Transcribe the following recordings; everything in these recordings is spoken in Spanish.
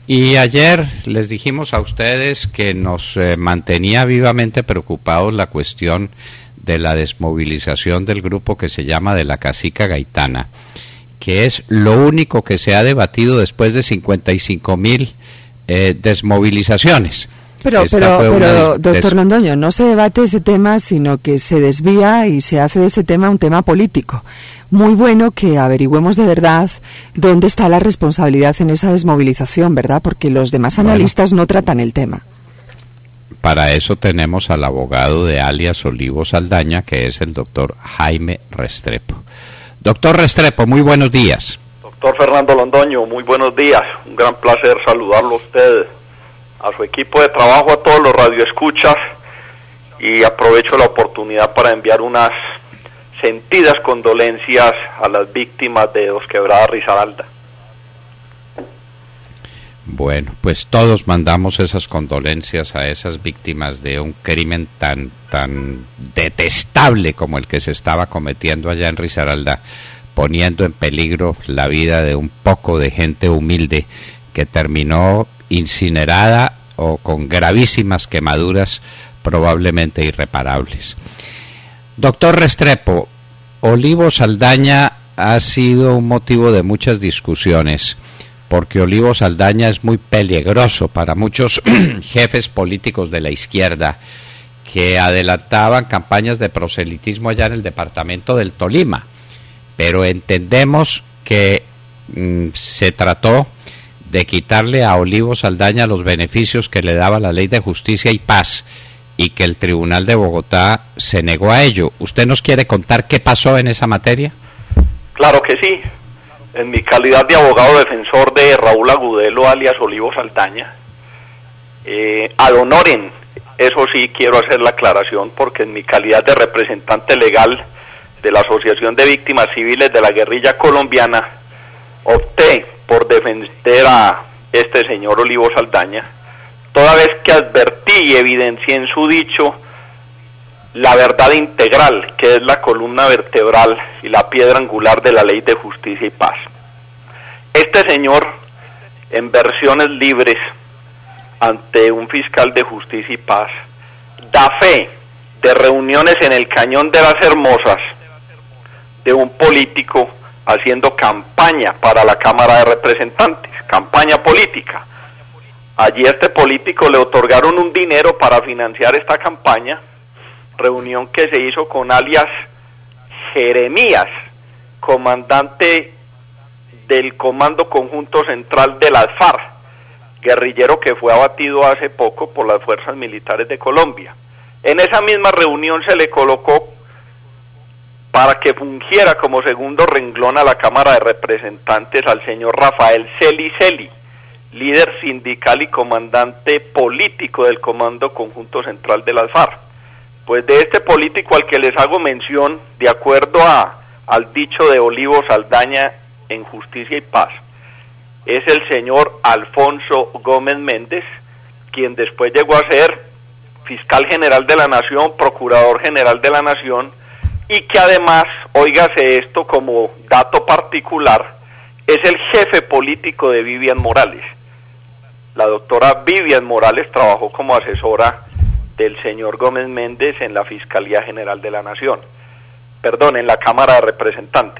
Y ayer les dijimos a ustedes que nos mantenía vivamente preocupados la cuestión de la desmovilización del grupo que se llama de la Casica Gaitana, que es lo único que se ha debatido después de 55,000 desmovilizaciones. Pero doctor Londoño, no se debate ese tema, sino que se desvía y se hace de ese tema un tema político. Muy bueno que averigüemos de verdad dónde está la responsabilidad en esa desmovilización, ¿verdad? Porque los demás analistas no tratan el tema. Para eso tenemos al abogado de alias Olivos Saldaña, que es el doctor Jaime Restrepo. Doctor Restrepo, muy buenos días. Doctor Fernando Londoño, muy buenos días. Un gran placer saludarlo a usted, a su equipo de trabajo, a todos los radioescuchas, y aprovecho la oportunidad para enviar unas sentidas condolencias a las víctimas de Dos Quebradas Risaralda. Bueno, pues todos mandamos esas condolencias a esas víctimas de un crimen tan detestable como el que se estaba cometiendo allá en Risaralda, poniendo en peligro la vida de un poco de gente humilde que terminó incinerada o con gravísimas quemaduras probablemente irreparables. Doctor Restrepo, Olivos Saldaña ha sido un motivo de muchas discusiones, porque Olivos Saldaña es muy peligroso para muchos jefes políticos de la izquierda que adelantaban campañas de proselitismo allá en el departamento del Tolima, pero entendemos que se trató de quitarle a Olivos Saldaña los beneficios que le daba la Ley de Justicia y Paz, y que el Tribunal de Bogotá se negó a ello. ¿Usted nos quiere contar qué pasó en esa materia? Claro que sí. En mi calidad de abogado defensor de Raúl Agudelo, alias Olivos Saldaña, ad honorem, eso sí quiero hacer la aclaración, porque en mi calidad de representante legal de la Asociación de Víctimas Civiles de la Guerrilla Colombiana, opté por defender a este señor Olivos Saldaña, toda vez que advertí y evidencié en su dicho la verdad integral, que es la columna vertebral y la piedra angular de la Ley de Justicia y Paz. Este señor, en versiones libres, ante un fiscal de Justicia y Paz, da fe de reuniones en el Cañón de las Hermosas de un político haciendo campaña para la Cámara de Representantes, campaña política. Allí a este político le otorgaron un dinero para financiar esta campaña, reunión que se hizo con alias Jeremías, comandante del Comando Conjunto Central de las FARC, guerrillero que fue abatido hace poco por las fuerzas militares de Colombia. En esa misma reunión se le colocó para que fungiera como segundo renglón a la Cámara de Representantes al señor Rafael Celi, líder sindical y comandante político del Comando Conjunto Central de las FARC. Pues de este político al que les hago mención, de acuerdo al dicho de Olivos Saldaña en Justicia y Paz, es el señor Alfonso Gómez Méndez, quien después llegó a ser fiscal general de la Nación, procurador general de la Nación, y que además, óigase esto como dato particular, es el jefe político de Vivian Morales. La doctora Vivian Morales trabajó como asesora del señor Gómez Méndez en la Fiscalía General de la Nación, en la Cámara de Representantes.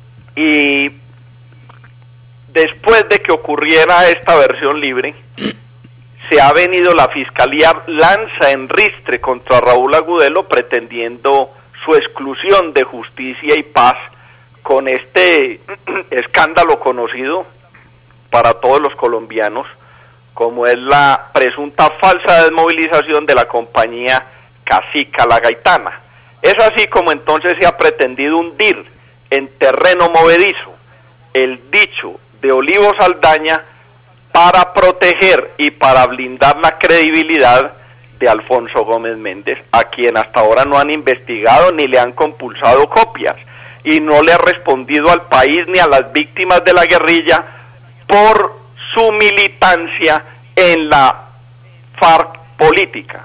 Y después de que ocurriera esta versión libre, se ha venido la Fiscalía lanza en ristre contra Raúl Agudelo, pretendiendo su exclusión de Justicia y Paz con este escándalo conocido para todos los colombianos, como es la presunta falsa desmovilización de la compañía Casica La Gaitana. Es así como entonces se ha pretendido hundir en terreno movedizo el dicho de Olivos Saldaña para proteger y para blindar la credibilidad de Alfonso Gómez Méndez, a quien hasta ahora no han investigado ni le han compulsado copias, y no le ha respondido al país ni a las víctimas de la guerrilla por su militancia en la FARC política.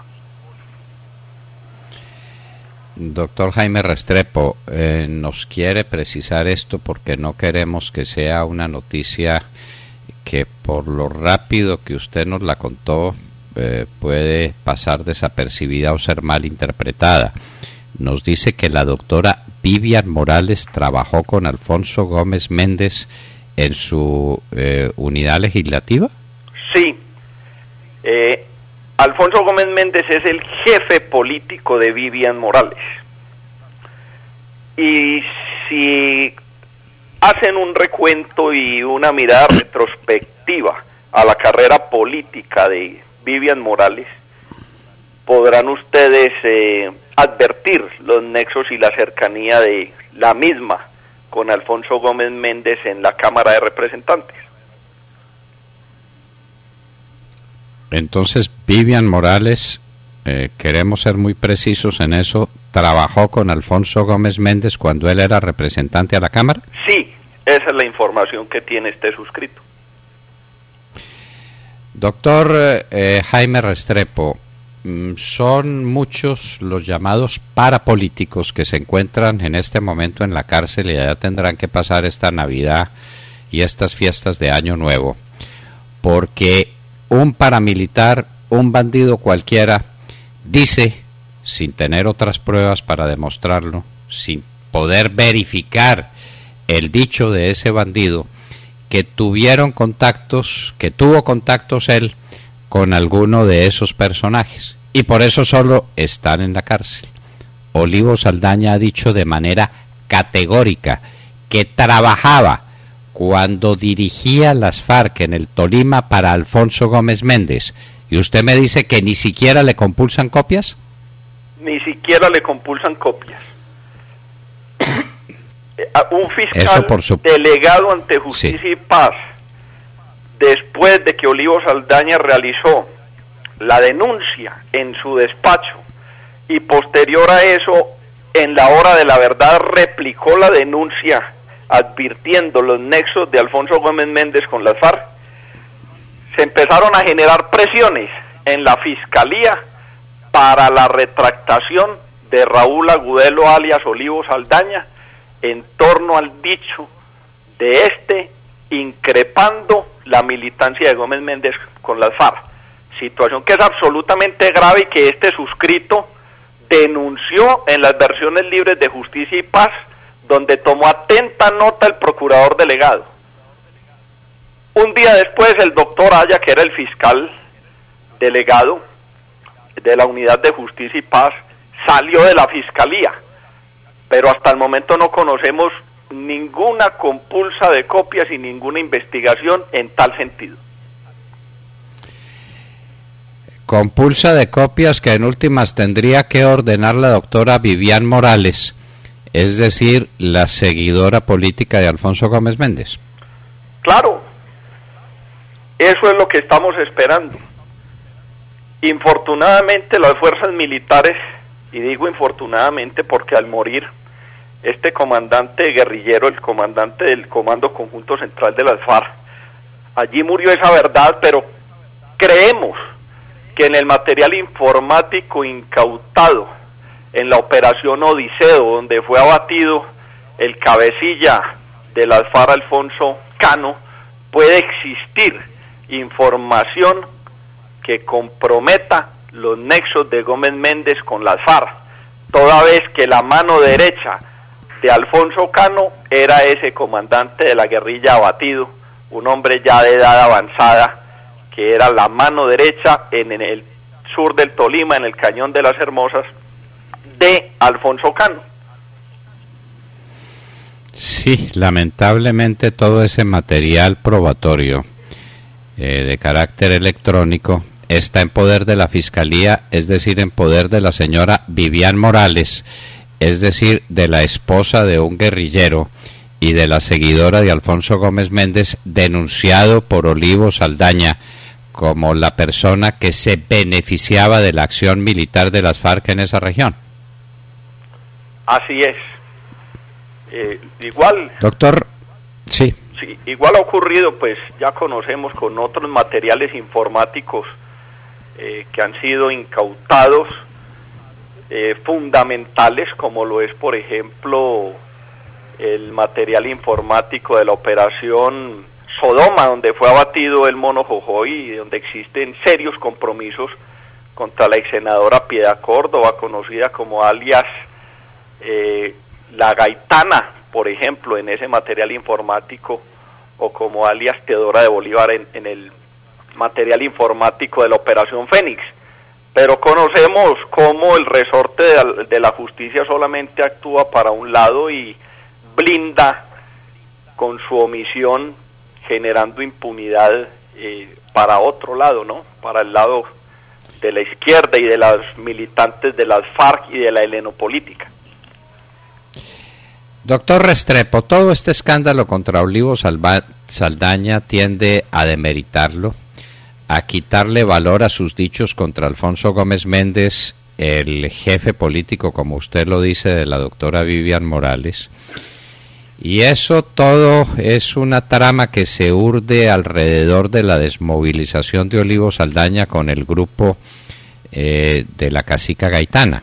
Doctor Jaime Restrepo, nos quiere precisar esto porque no queremos que sea una noticia que por lo rápido que usted nos la contó, puede pasar desapercibida o ser mal interpretada. Nos dice que la doctora Vivian Morales trabajó con Alfonso Gómez Méndez en su unidad legislativa. Sí. Alfonso Gómez Méndez es el jefe político de Vivian Morales. Y si hacen un recuento y una mirada retrospectiva a la carrera política de Vivian Morales, podrán ustedes advertir los nexos y la cercanía de la misma con Alfonso Gómez Méndez en la Cámara de Representantes. Entonces, Vivian Morales, queremos ser muy precisos en eso, ¿trabajó con Alfonso Gómez Méndez cuando él era representante a la Cámara? Sí, esa es la información que tiene este suscrito. Doctor Jaime Restrepo, son muchos los llamados parapolíticos que se encuentran en este momento en la cárcel y ya tendrán que pasar esta Navidad y estas fiestas de Año Nuevo, porque un paramilitar, un bandido cualquiera, dice, sin tener otras pruebas para demostrarlo, sin poder verificar el dicho de ese bandido, que tuvo contactos él con alguno de esos personajes, y por eso solo están en la cárcel. Olivo Saldaña ha dicho de manera categórica que trabajaba cuando dirigía las FARC en el Tolima para Alfonso Gómez Méndez, y usted me dice que ni siquiera le compulsan copias. Ni siquiera le compulsan copias. Un fiscal delegado ante Justicia y Paz, después de que Olivo Saldaña realizó la denuncia en su despacho y posterior a eso, en la hora de la verdad, replicó la denuncia advirtiendo los nexos de Alfonso Gómez Méndez con las FARC, se empezaron a generar presiones en la Fiscalía para la retractación de Raúl Agudelo alias Olivo Saldaña en torno al dicho de este increpando la militancia de Gómez Méndez con las FARC, situación que es absolutamente grave y que este suscrito denunció en las versiones libres de Justicia y Paz, donde tomó atenta nota el procurador delegado. Un día después el doctor Aya, que era el fiscal delegado de la Unidad de Justicia y Paz, salió de la Fiscalía, pero hasta el momento no conocemos ninguna compulsa de copias y ninguna investigación en tal sentido. Compulsa de copias que en últimas tendría que ordenar la doctora Vivian Morales, es decir, la seguidora política de Alfonso Gómez Méndez. Claro, eso es lo que estamos esperando. Infortunadamente las fuerzas militares, y digo infortunadamente porque al morir este comandante guerrillero, el comandante del Comando Conjunto Central de las FARC, allí murió esa verdad, pero creemos que en el material informático incautado en la operación Odiseo, donde fue abatido el cabecilla de las FARC, Alfonso Cano, puede existir información que comprometa los nexos de Gómez Méndez con las FARC, toda vez que la mano derecha de Alfonso Cano era ese comandante de la guerrilla abatido, un hombre ya de edad avanzada, que era la mano derecha en el sur del Tolima, en el Cañón de las Hermosas, de Alfonso Cano. Sí, lamentablemente todo ese material probatorio de carácter electrónico está en poder de la Fiscalía, es decir, en poder de la señora Vivian Morales, es decir, de la esposa de un guerrillero y de la seguidora de Alfonso Gómez Méndez, denunciado por Olivo Saldaña como la persona que se beneficiaba de la acción militar de las FARC en esa región. Así es. Igual... Doctor, sí. Sí, igual ha ocurrido, pues ya conocemos con otros materiales informáticos que han sido incautados, fundamentales, como lo es, por ejemplo, el material informático de la operación Sodoma, donde fue abatido el mono Jojoy y donde existen serios compromisos contra la ex senadora Piedad Córdoba, conocida como alias La Gaitana, por ejemplo, en ese material informático, o como alias Teodora de Bolívar en el material informático de la Operación Fénix. Pero conocemos cómo el resorte de la justicia solamente actúa para un lado y blinda con su omisión, generando impunidad para otro lado, ¿no? Para el lado de la izquierda y de los militantes de las FARC y de la helenopolítica. Doctor Restrepo, todo este escándalo contra Olivo Saldaña tiende a demeritarlo, a quitarle valor a sus dichos contra Alfonso Gómez Méndez, el jefe político, como usted lo dice, de la doctora Vivian Morales. Y eso todo es una trama que se urde alrededor de la desmovilización de Olivo Saldaña con el grupo de la cacica Gaitana.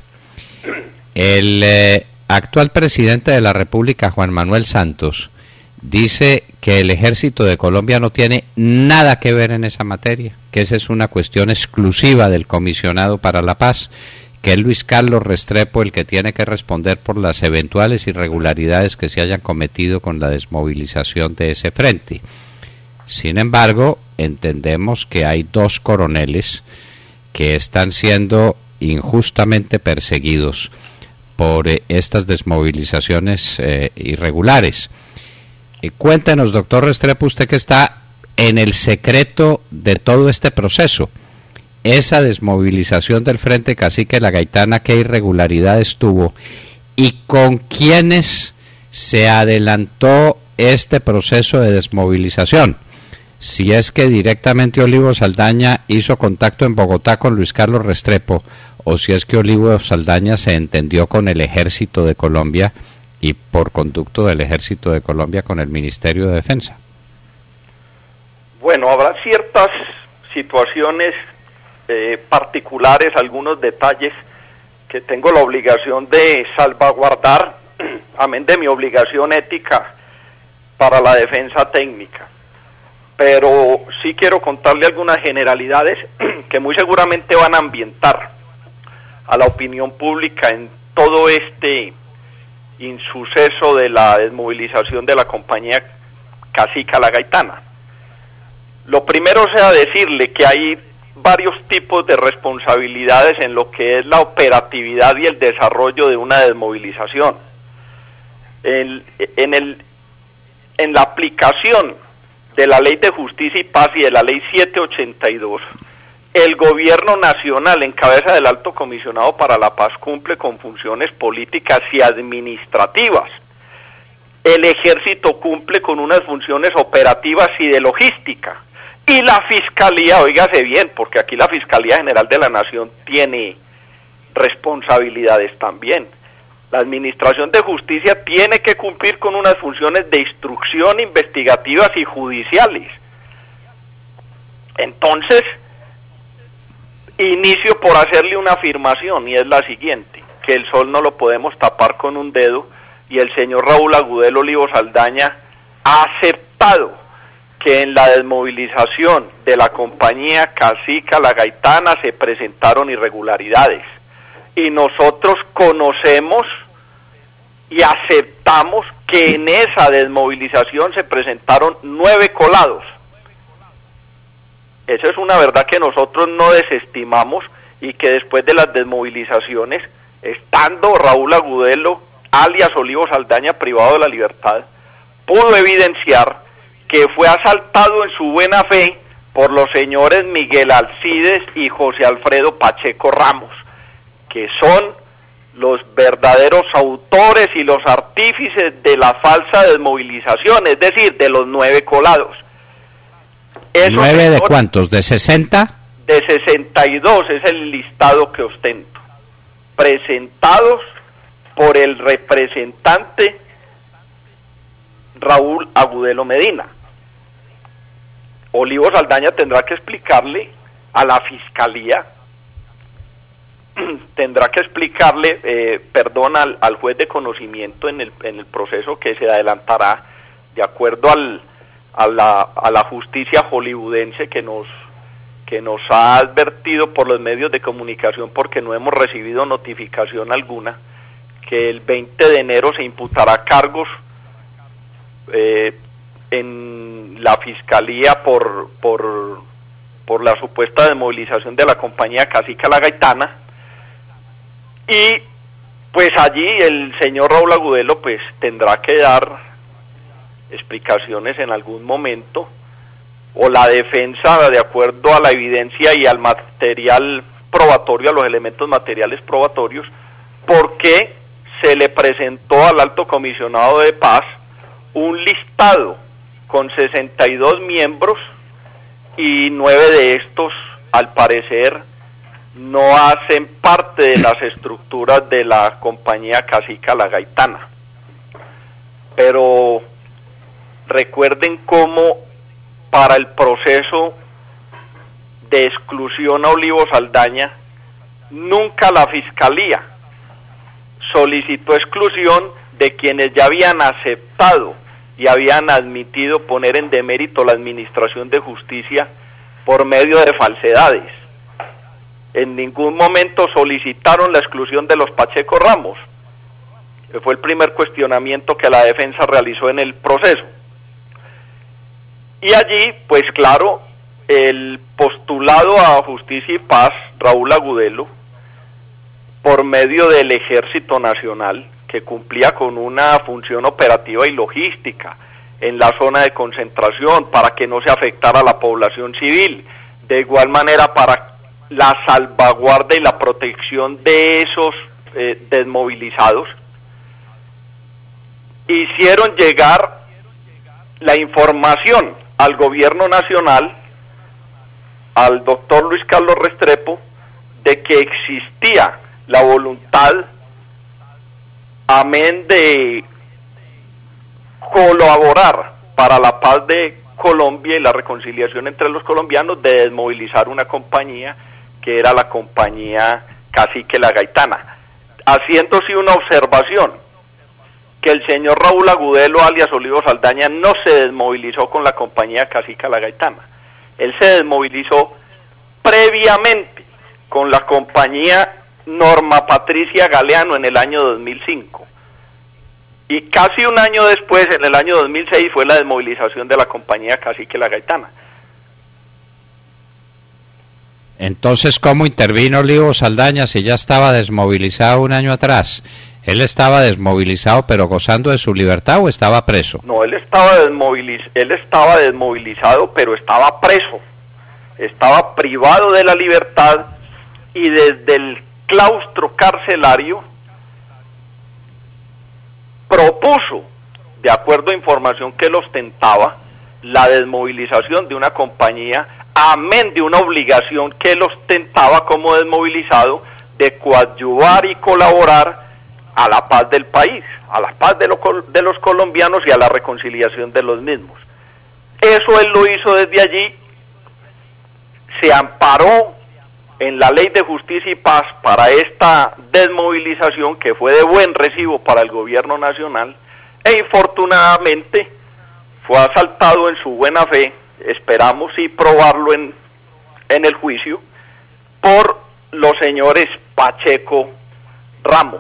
El actual presidente de la República, Juan Manuel Santos, dice que el Ejército de Colombia no tiene nada que ver en esa materia, que esa es una cuestión exclusiva del Comisionado para la Paz, que es Luis Carlos Restrepo el que tiene que responder por las eventuales irregularidades que se hayan cometido con la desmovilización de ese frente. Sin embargo, entendemos que hay 2 coroneles que están siendo injustamente perseguidos por estas desmovilizaciones irregulares. Cuéntenos, doctor Restrepo, usted que está en el secreto de todo este proceso, esa desmovilización del Frente Cacique La Gaitana, ¿qué irregularidades tuvo? ¿Y con quiénes se adelantó este proceso de desmovilización? Si es que directamente Olivo Saldaña hizo contacto en Bogotá con Luis Carlos Restrepo, o si es que Olivo Saldaña se entendió con el Ejército de Colombia y por conducto del Ejército de Colombia con el Ministerio de Defensa. Bueno, habrá ciertas situaciones particulares, algunos detalles que tengo la obligación de salvaguardar, amén de mi obligación ética para la defensa técnica. Pero sí quiero contarle algunas generalidades que muy seguramente van a ambientar a la opinión pública en todo este insuceso de la desmovilización de la compañía Cacica La Gaitana. Lo primero sea decirle que hay varios tipos de responsabilidades en lo que es la operatividad y el desarrollo de una desmovilización. En la aplicación de la Ley de Justicia y Paz y de la Ley 782, el gobierno nacional, en cabeza del Alto Comisionado para la Paz, cumple con funciones políticas y administrativas. El Ejército cumple con unas funciones operativas y de logística. Y la Fiscalía, óigase bien, porque aquí la Fiscalía General de la Nación tiene responsabilidades también. La Administración de Justicia tiene que cumplir con unas funciones de instrucción, investigativas y judiciales. Entonces, inicio por hacerle una afirmación, y es la siguiente: que el sol no lo podemos tapar con un dedo, y el señor Raúl Agudelo Olivo Saldaña ha aceptado que en la desmovilización de la compañía Cacica La Gaitana se presentaron irregularidades, y nosotros conocemos y aceptamos que en esa desmovilización se presentaron 9 colados. Esa es una verdad que nosotros no desestimamos, y que después de las desmovilizaciones, estando Raúl Agudelo, alias Olivo Saldaña, privado de la libertad, pudo evidenciar que fue asaltado en su buena fe por los señores Miguel Alcides y José Alfredo Pacheco Ramos, que son los verdaderos autores y los artífices de la falsa desmovilización, es decir, de los 9 colados. ¿9 de cuántos? ¿De 60? De 62 es el listado que ostento, presentados por el representante Raúl Agudelo Medina. Olivo Saldaña tendrá que explicarle a la Fiscalía, tendrá que explicarle, al juez de conocimiento en el proceso que se adelantará de acuerdo a la justicia hollywoodense que nos ha advertido por los medios de comunicación, porque no hemos recibido notificación alguna, que el 20 de enero se imputará cargos en la fiscalía por la supuesta desmovilización de la compañía Cacique La Gaitana, y pues allí el señor Raúl Agudelo pues tendrá que dar explicaciones en algún momento, o la defensa, de acuerdo a la evidencia y al material probatorio, a los elementos materiales probatorios, por qué se le presentó al alto comisionado de paz un listado con 62 miembros y 9 de estos, al parecer, no hacen parte de las estructuras de la compañía Cacique La Gaitana. Pero recuerden cómo para el proceso de exclusión a Olivo Saldaña, nunca la Fiscalía solicitó exclusión de quienes ya habían aceptado y habían admitido poner en demérito la administración de justicia por medio de falsedades. En ningún momento solicitaron la exclusión de los Pacheco Ramos. Fue el primer cuestionamiento que la defensa realizó en el proceso. Y allí, pues claro, el postulado a Justicia y Paz, Raúl Agudelo, por medio del Ejército Nacional, que cumplía con una función operativa y logística en la zona de concentración para que no se afectara a la población civil, de igual manera para la salvaguarda y la protección de esos desmovilizados, hicieron llegar la información al gobierno nacional, al doctor Luis Carlos Restrepo, de que existía la voluntad, amén de colaborar para la paz de Colombia y la reconciliación entre los colombianos, de desmovilizar una compañía que era la compañía Cacique La Gaitana, haciéndose una observación, que el señor Raúl Agudelo, alias Olivo Saldaña, no se desmovilizó con la compañía Cacique La Gaitana. Él se desmovilizó previamente con la compañía Norma Patricia Galeano en el año 2005. Y casi un año después, en el año 2006, fue la desmovilización de la compañía Cacique La Gaitana. Entonces, ¿cómo intervino Olivo Saldaña si ya estaba desmovilizado un año atrás? ¿Él estaba desmovilizado pero gozando de su libertad o estaba preso? No, él estaba desmovilizado pero estaba preso. Estaba privado de la libertad y desde el claustro carcelario propuso, de acuerdo a información que él ostentaba, la desmovilización de una compañía, amén de una obligación que él ostentaba como desmovilizado de coadyuvar y colaborar a la paz del país, a la paz de los colombianos y a la reconciliación de los mismos. Eso él lo hizo desde allí, se amparó en la Ley de Justicia y Paz para esta desmovilización, que fue de buen recibo para el gobierno nacional, e infortunadamente fue asaltado en su buena fe, esperamos y probarlo en el juicio, por los señores Pacheco Ramos.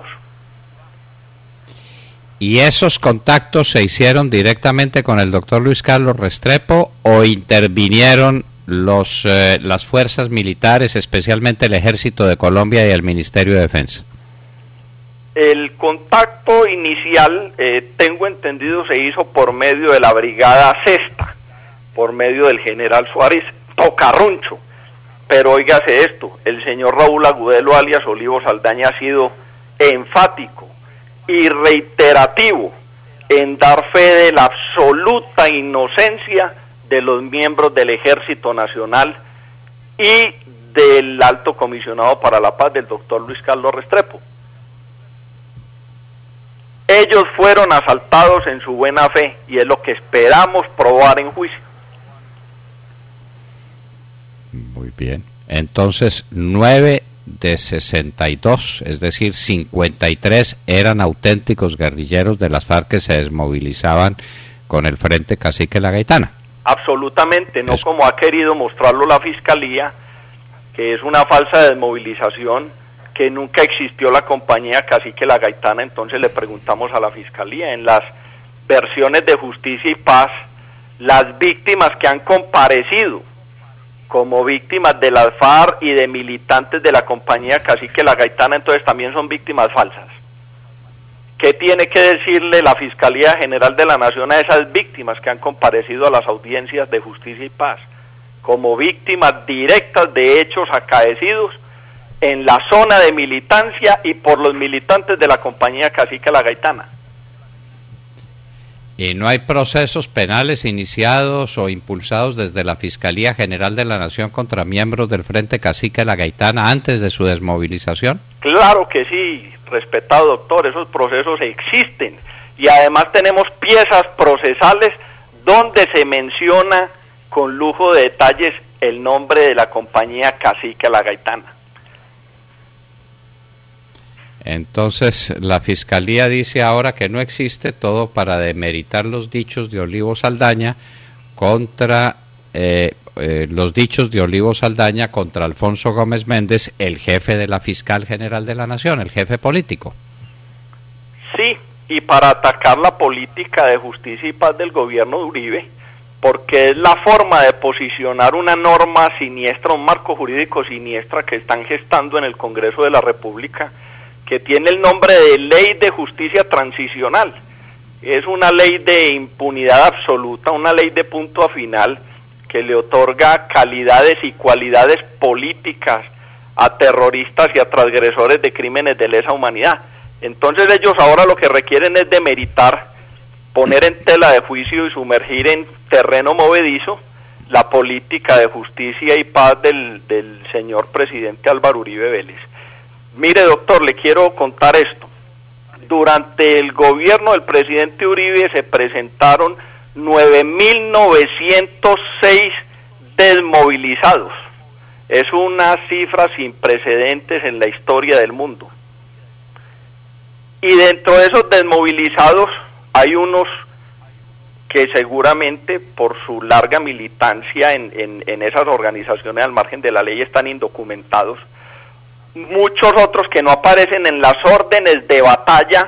¿Y esos contactos se hicieron directamente con el doctor Luis Carlos Restrepo o intervinieron las fuerzas militares, especialmente el Ejército de Colombia y el Ministerio de Defensa? El contacto inicial, tengo entendido, se hizo por medio de la Brigada Sexta, por medio del general Suárez Tocarruncho. Pero óigase esto, el señor Raúl Agudelo, alias Olivo Saldaña, ha sido enfático y reiterativo en dar fe de la absoluta inocencia de los miembros del Ejército Nacional y del Alto Comisionado para la Paz, del doctor Luis Carlos Restrepo. Ellos fueron asaltados en su buena fe y es lo que esperamos probar en juicio. Muy bien. Entonces, 9 de 62, es decir, 53 eran auténticos guerrilleros de las FARC que se desmovilizaban con el Frente Cacique La Gaitana. absolutamente, no como ha querido mostrarlo la Fiscalía, que es una falsa desmovilización, que nunca existió la compañía Cacique La Gaitana. Entonces le preguntamos a la Fiscalía, en las versiones de Justicia y Paz, las víctimas que han comparecido como víctimas de las FARC y de militantes de la compañía Cacique La Gaitana, entonces también son víctimas falsas. ¿Qué tiene que decirle la Fiscalía General de la Nación a esas víctimas que han comparecido a las audiencias de Justicia y Paz como víctimas directas de hechos acaecidos en la zona de militancia y por los militantes de la compañía Cacique La Gaitana? ¿Y no hay procesos penales iniciados o impulsados desde la Fiscalía General de la Nación contra miembros del Frente Cacique La Gaitana antes de su desmovilización? Claro que sí, respetado doctor, esos procesos existen y además tenemos piezas procesales donde se menciona con lujo de detalles el nombre de la compañía Cacique La Gaitana. Entonces, la Fiscalía dice ahora que no existe, todo para demeritar los dichos de Olivo Saldaña contra contra Alfonso Gómez Méndez, el jefe de la Fiscal General de la Nación, el jefe político. Sí, y para atacar la política de Justicia y Paz del gobierno de Uribe, porque es la forma de posicionar una norma siniestra, un marco jurídico siniestra que están gestando en el Congreso de la República, que tiene el nombre de Ley de Justicia Transicional. Es una ley de impunidad absoluta, una ley de punto a final, que le otorga calidades y cualidades políticas a terroristas y a transgresores de crímenes de lesa humanidad. Entonces ellos ahora lo que requieren es demeritar, poner en tela de juicio y sumergir en terreno movedizo la política de justicia y paz del señor presidente Álvaro Uribe Vélez. Mire, doctor, le quiero contar esto. Durante el gobierno del presidente Uribe se presentaron 9.906 desmovilizados. Es una cifra sin precedentes en la historia del mundo. Y dentro de esos desmovilizados hay unos que seguramente por su larga militancia en esas organizaciones al margen de la ley están indocumentados. Muchos otros que no aparecen en las órdenes de batalla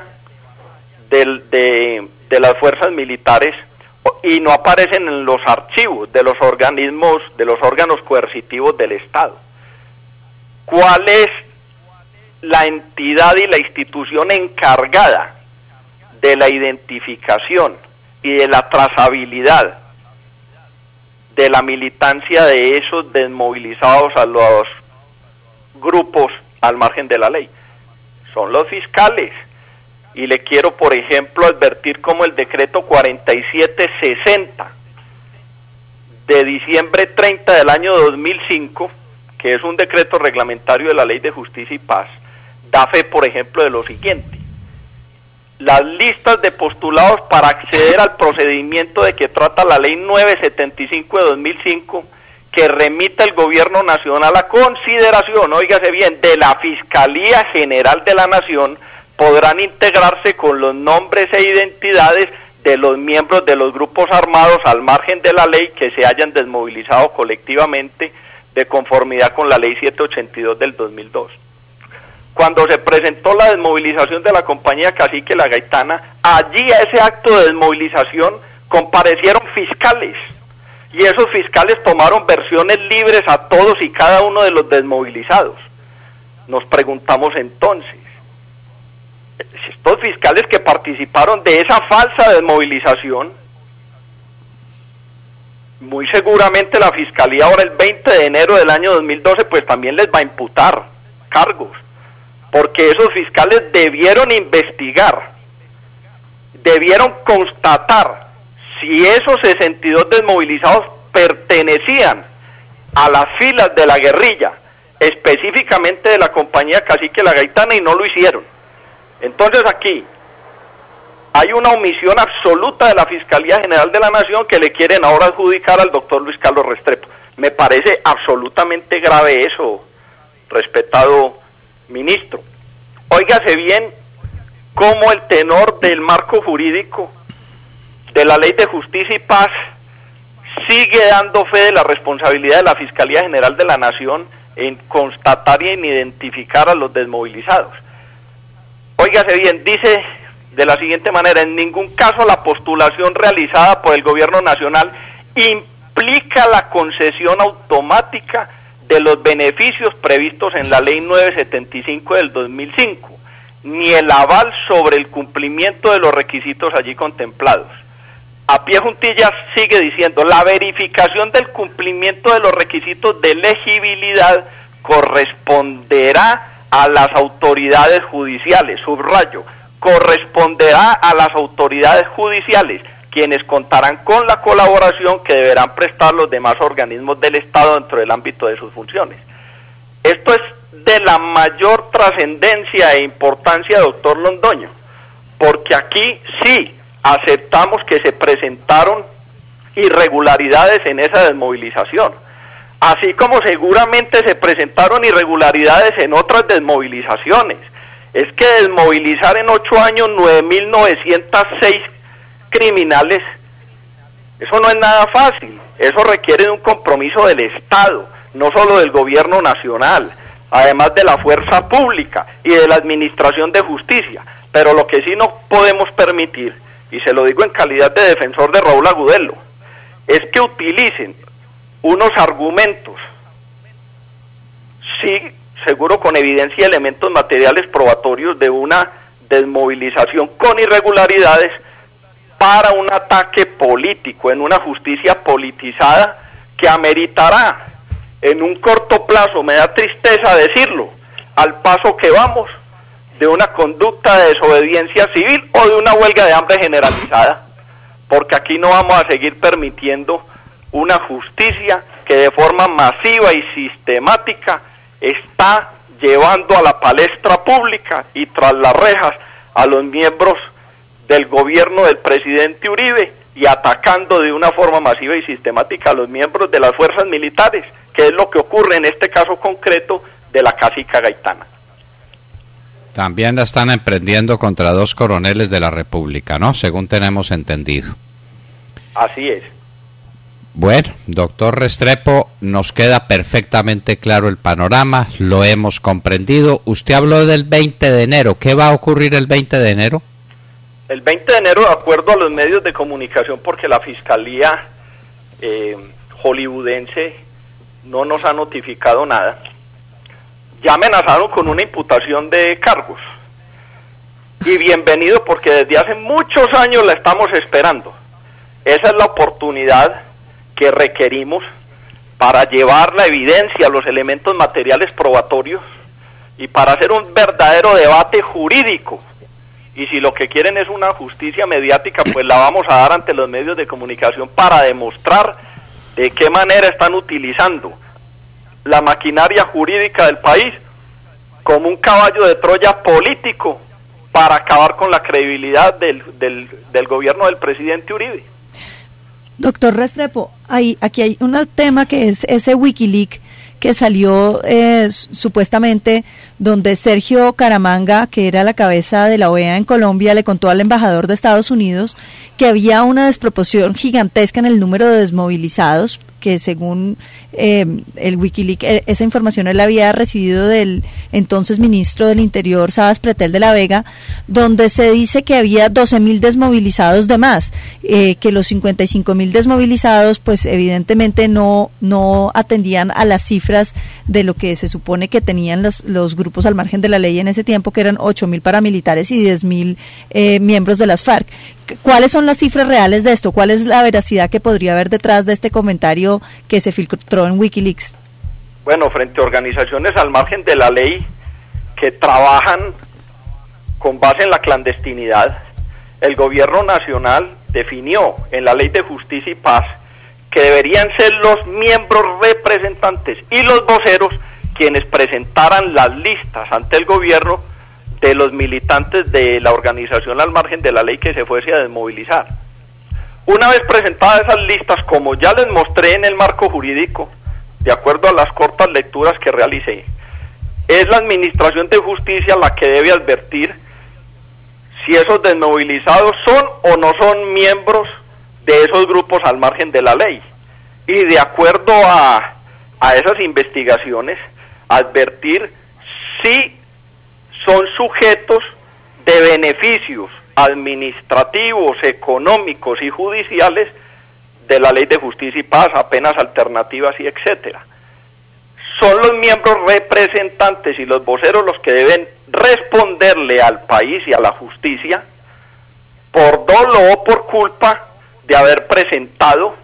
de las fuerzas militares y no aparecen en los archivos de los organismos, de los órganos coercitivos del Estado. ¿Cuál es la entidad y la institución encargada de la identificación y de la trazabilidad de la militancia de esos desmovilizados a los grupos al margen de la ley? Son los fiscales. Y le quiero, por ejemplo, advertir como el decreto 4760 de diciembre 30 del año 2005, que es un decreto reglamentario de la Ley de Justicia y Paz, da fe, por ejemplo, de lo siguiente: las listas de postulados para acceder al procedimiento de que trata la Ley 975 de 2005, que remita el Gobierno Nacional a consideración, óigase bien, de la Fiscalía General de la Nación, podrán integrarse con los nombres e identidades de los miembros de los grupos armados al margen de la ley que se hayan desmovilizado colectivamente de conformidad con la Ley 782 del 2002. Cuando se presentó la desmovilización de la compañía Cacique La Gaitana, allí a ese acto de desmovilización comparecieron fiscales, y esos fiscales tomaron versiones libres a todos y cada uno de los desmovilizados. Nos preguntamos entonces, estos fiscales que participaron de esa falsa desmovilización, muy seguramente la Fiscalía ahora el 20 de enero del año 2012 pues también les va a imputar cargos, porque esos fiscales debieron investigar, debieron constatar si esos 62 desmovilizados pertenecían a las filas de la guerrilla, específicamente de la compañía Cacique La Gaitana, y no lo hicieron. Entonces aquí hay una omisión absoluta de la Fiscalía General de la Nación que le quieren ahora adjudicar al doctor Luis Carlos Restrepo. Me parece absolutamente grave eso, respetado ministro. Óigase bien cómo el tenor del marco jurídico de la Ley de Justicia y Paz sigue dando fe de la responsabilidad de la Fiscalía General de la Nación en constatar y en identificar a los desmovilizados. Óigase bien, dice de la siguiente manera: en ningún caso la postulación realizada por el gobierno nacional implica la concesión automática de los beneficios previstos en la Ley 975 del 2005, ni el aval sobre el cumplimiento de los requisitos allí contemplados. A pie juntillas sigue diciendo: la verificación del cumplimiento de los requisitos de elegibilidad corresponderá a las autoridades judiciales, subrayo, corresponderá a las autoridades judiciales, quienes contarán con la colaboración que deberán prestar los demás organismos del Estado dentro del ámbito de sus funciones. Esto es de la mayor trascendencia e importancia, doctor Londoño, porque aquí sí aceptamos que se presentaron irregularidades en esa desmovilización, así como seguramente se presentaron irregularidades en otras desmovilizaciones. Es que desmovilizar en 8 años 9.906 criminales, eso no es nada fácil, eso requiere de un compromiso del Estado, no solo del gobierno nacional, además de la fuerza pública y de la administración de justicia. Pero lo que sí no podemos permitir, y se lo digo en calidad de defensor de Raúl Agudelo, es que utilicen unos argumentos, sí, seguro con evidencia y elementos materiales probatorios de una desmovilización con irregularidades, para un ataque político, en una justicia politizada que ameritará en un corto plazo, me da tristeza decirlo, al paso que vamos, de una conducta de desobediencia civil o de una huelga de hambre generalizada, porque aquí no vamos a seguir permitiendo una justicia que de forma masiva y sistemática está llevando a la palestra pública y tras las rejas a los miembros del gobierno del presidente Uribe y atacando de una forma masiva y sistemática a los miembros de las fuerzas militares, que es lo que ocurre en este caso concreto de la Casica Gaitana. También la están emprendiendo contra 2 coroneles de la República, ¿no? Según tenemos entendido. Así es. Bueno, doctor Restrepo, nos queda perfectamente claro el panorama, lo hemos comprendido. Usted habló del 20 de enero, ¿qué va a ocurrir el 20 de enero? El 20 de enero, de acuerdo a los medios de comunicación, porque la Fiscalía hollywoodense no nos ha notificado nada, ya amenazaron con una imputación de cargos. Y bienvenido, porque desde hace muchos años la estamos esperando. Esa es la oportunidad que requerimos para llevar la evidencia, los elementos materiales probatorios y para hacer un verdadero debate jurídico. Y si lo que quieren es una justicia mediática, pues la vamos a dar ante los medios de comunicación para demostrar de qué manera están utilizando la maquinaria jurídica del país como un caballo de Troya político para acabar con la credibilidad del gobierno del presidente Uribe. Doctor Restrepo, aquí hay un tema que es ese Wikileaks que salió supuestamente donde Sergio Caramanga, que era la cabeza de la OEA en Colombia, le contó al embajador de Estados Unidos que había una desproporción gigantesca en el número de desmovilizados, que según el Wikileaks, esa información él había recibido del entonces ministro del Interior, Sabas Pretel de la Vega, donde se dice que había 12.000 desmovilizados de más, que los 55.000 desmovilizados pues evidentemente no atendían a las cifras de lo que se supone que tenían los grupos al margen de la ley en ese tiempo, que eran 8.000 paramilitares y 10.000 miembros de las FARC. ¿Cuáles son las cifras reales de esto? ¿Cuál es la veracidad que podría haber detrás de este comentario que se filtró en Wikileaks? Bueno, frente a organizaciones al margen de la ley que trabajan con base en la clandestinidad, el gobierno nacional definió en la Ley de Justicia y Paz que deberían ser los miembros representantes y los voceros quienes presentaran las listas ante el gobierno de los militantes de la organización al margen de la ley que se fuese a desmovilizar. Una vez presentadas esas listas, como ya les mostré en el marco jurídico, de acuerdo a las cortas lecturas que realicé, es la Administración de Justicia la que debe advertir si esos desmovilizados son o no son miembros de esos grupos al margen de la ley. y de acuerdo a esas investigaciones advertir si son sujetos de beneficios administrativos, económicos y judiciales de la Ley de Justicia y Paz, apenas alternativas y etcétera. Son los miembros representantes y los voceros los que deben responderle al país y a la justicia por dolo o por culpa de haber presentado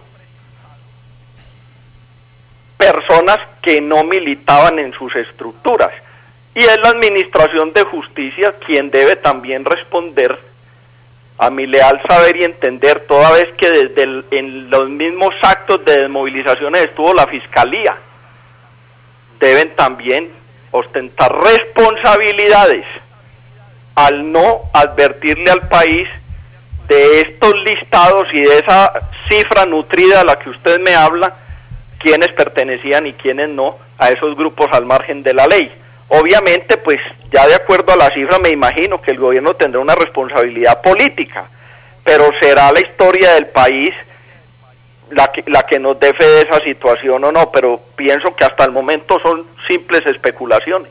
personas que no militaban en sus estructuras. Y es la Administración de Justicia quien debe también responder, a mi leal saber y entender, toda vez que en los mismos actos de desmovilizaciones estuvo la Fiscalía. Deben también ostentar responsabilidades al no advertirle al país de estos listados y de esa cifra nutrida a la que usted me habla, quiénes pertenecían y quiénes no a esos grupos al margen de la ley. Obviamente, pues ya de acuerdo a la cifra me imagino que el gobierno tendrá una responsabilidad política, pero será la historia del país la que nos dé fe de esa situación o no, pero pienso que hasta el momento son simples especulaciones.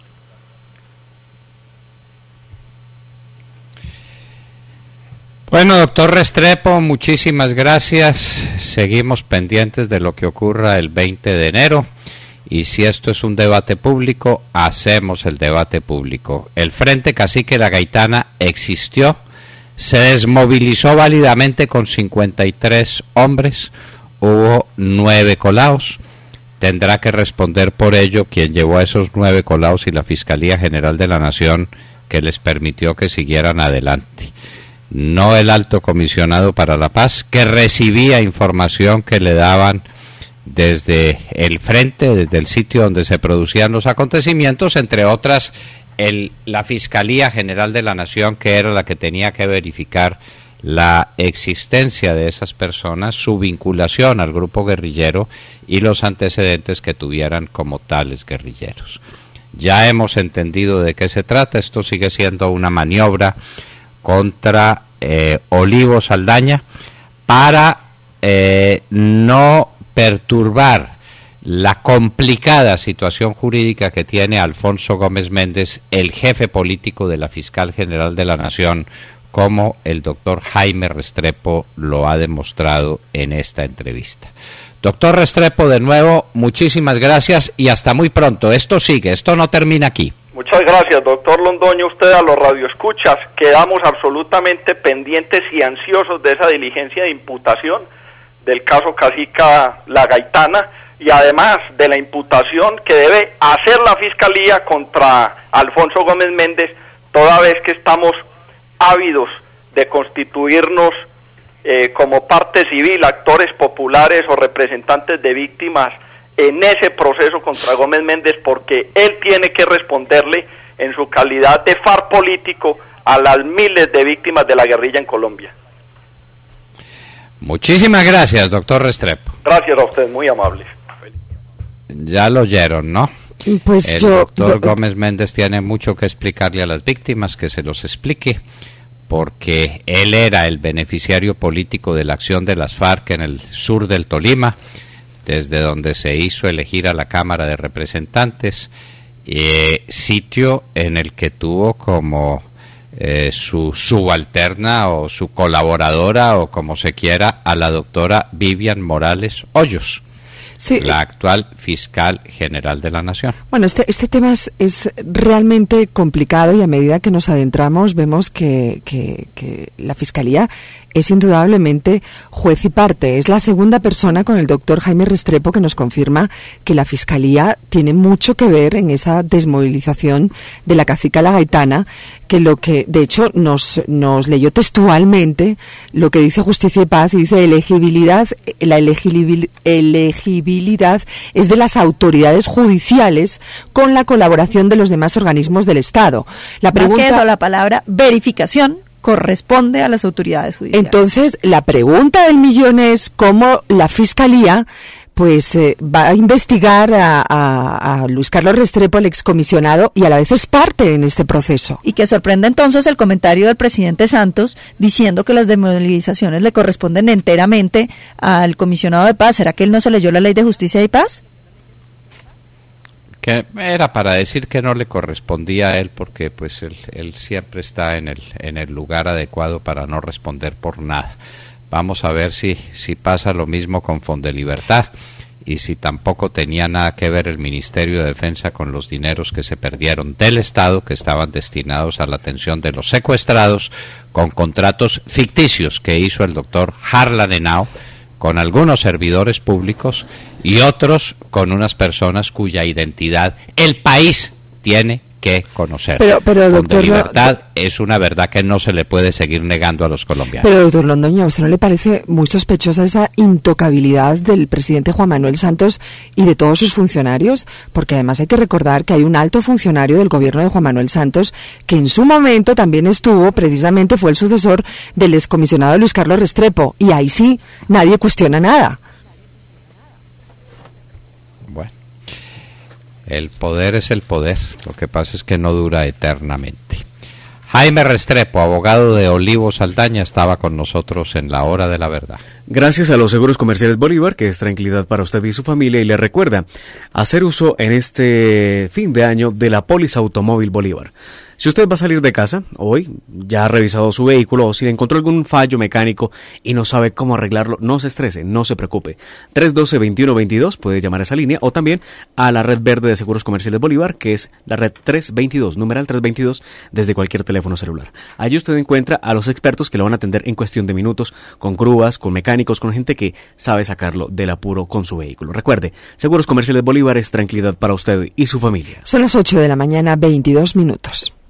Bueno, doctor Restrepo, muchísimas gracias. Seguimos pendientes de lo que ocurra el 20 de enero. Y si esto es un debate público, hacemos el debate público. El Frente Cacique La Gaitana existió, se desmovilizó válidamente con 53 hombres, hubo 9 colados. Tendrá que responder por ello quien llevó a esos 9 colados y la Fiscalía General de la Nación que les permitió que siguieran adelante. No el Alto Comisionado para la Paz, que recibía información que le daban desde el frente, desde el sitio donde se producían los acontecimientos, entre otras la Fiscalía General de la Nación, que era la que tenía que verificar la existencia de esas personas, su vinculación al grupo guerrillero y los antecedentes que tuvieran como tales guerrilleros. Ya hemos entendido de qué se trata. Esto sigue siendo una maniobra contra Olivo Saldaña para no perturbar la complicada situación jurídica que tiene Alfonso Gómez Méndez, el jefe político de la Fiscal General de la Nación, como el doctor Jaime Restrepo lo ha demostrado en esta entrevista. Doctor Restrepo, de nuevo, muchísimas gracias y hasta muy pronto. Esto sigue, esto no termina aquí. Muchas gracias, doctor Londoño. Usted, a los radioescuchas, quedamos absolutamente pendientes y ansiosos de esa diligencia de imputación del caso Cacique La Gaitana y además de la imputación que debe hacer la Fiscalía contra Alfonso Gómez Méndez, toda vez que estamos ávidos de constituirnos como parte civil, actores populares o representantes de víctimas en ese proceso contra Gómez Méndez, porque él tiene que responderle en su calidad de far político a las miles de víctimas de la guerrilla en Colombia. Muchísimas gracias, doctor Restrepo. Gracias a usted, muy amable. Ya lo oyeron, ¿no? Pues el doctor Gómez Méndez tiene mucho que explicarle a las víctimas, que se los explique, porque él era el beneficiario político de la acción de las FARC en el sur del Tolima, desde donde se hizo elegir a la Cámara de Representantes, sitio en el que tuvo como su subalterna o su colaboradora o como se quiera a la doctora Vivian Morales Hoyos, sí, la actual fiscal general de la Nación. Bueno, este tema es realmente complicado y a medida que nos adentramos vemos que la Fiscalía es indudablemente juez y parte. Es la segunda persona con el doctor Jaime Restrepo que nos confirma que la Fiscalía tiene mucho que ver en esa desmovilización de la Cacique La Gaitana, que lo que, de hecho, nos leyó textualmente lo que dice Justicia y Paz, y dice la elegibilidad es de las autoridades judiciales con la colaboración de los demás organismos del Estado. La pregunta, más que eso, la palabra verificación corresponde a las autoridades judiciales. Entonces, la pregunta del millón es cómo la Fiscalía pues va a investigar a Luis Carlos Restrepo, el excomisionado, y a la vez es parte en este proceso. Y que sorprende entonces el comentario del presidente Santos diciendo que las desmovilizaciones le corresponden enteramente al comisionado de paz. ¿Será que él no se leyó la Ley de Justicia y Paz? Que era para decir que no le correspondía a él, porque pues él siempre está en el lugar adecuado para no responder por nada. Vamos a ver si pasa lo mismo con Fondelibertad, y si tampoco tenía nada que ver el Ministerio de Defensa con los dineros que se perdieron del Estado, que estaban destinados a la atención de los secuestrados, con contratos ficticios que hizo el doctor Harlan Henao con algunos servidores públicos y otros con unas personas cuya identidad el país tiene que conocer. Pero doctor, Libertad es una verdad que no se le puede seguir negando a los colombianos. Pero doctor Londoño, ¿a usted no le parece muy sospechosa esa intocabilidad del presidente Juan Manuel Santos y de todos sus funcionarios? Porque además hay que recordar que hay un alto funcionario del gobierno de Juan Manuel Santos que en su momento también estuvo, precisamente fue el sucesor del excomisionado Luis Carlos Restrepo, y ahí sí nadie cuestiona nada. El poder es el poder, lo que pasa es que no dura eternamente. Jaime Restrepo, abogado de Olivo Saldaña, estaba con nosotros en la Hora de la Verdad. Gracias a los Seguros Comerciales Bolívar, que es tranquilidad para usted y su familia, y le recuerda hacer uso en este fin de año de la póliza automóvil Bolívar. Si usted va a salir de casa hoy, ya ha revisado su vehículo, o si encontró algún fallo mecánico y no sabe cómo arreglarlo, no se estrese, no se preocupe. 312-2122, puede llamar a esa línea, o también a la red verde de Seguros Comerciales Bolívar, que es la red 322, numeral 322, desde cualquier teléfono celular. Allí usted encuentra a los expertos que lo van a atender en cuestión de minutos, con grúas, con mecánicos, con gente que sabe sacarlo del apuro con su vehículo. Recuerde, Seguros Comerciales Bolívar es tranquilidad para usted y su familia. Son las 8 de la mañana, 22 minutos.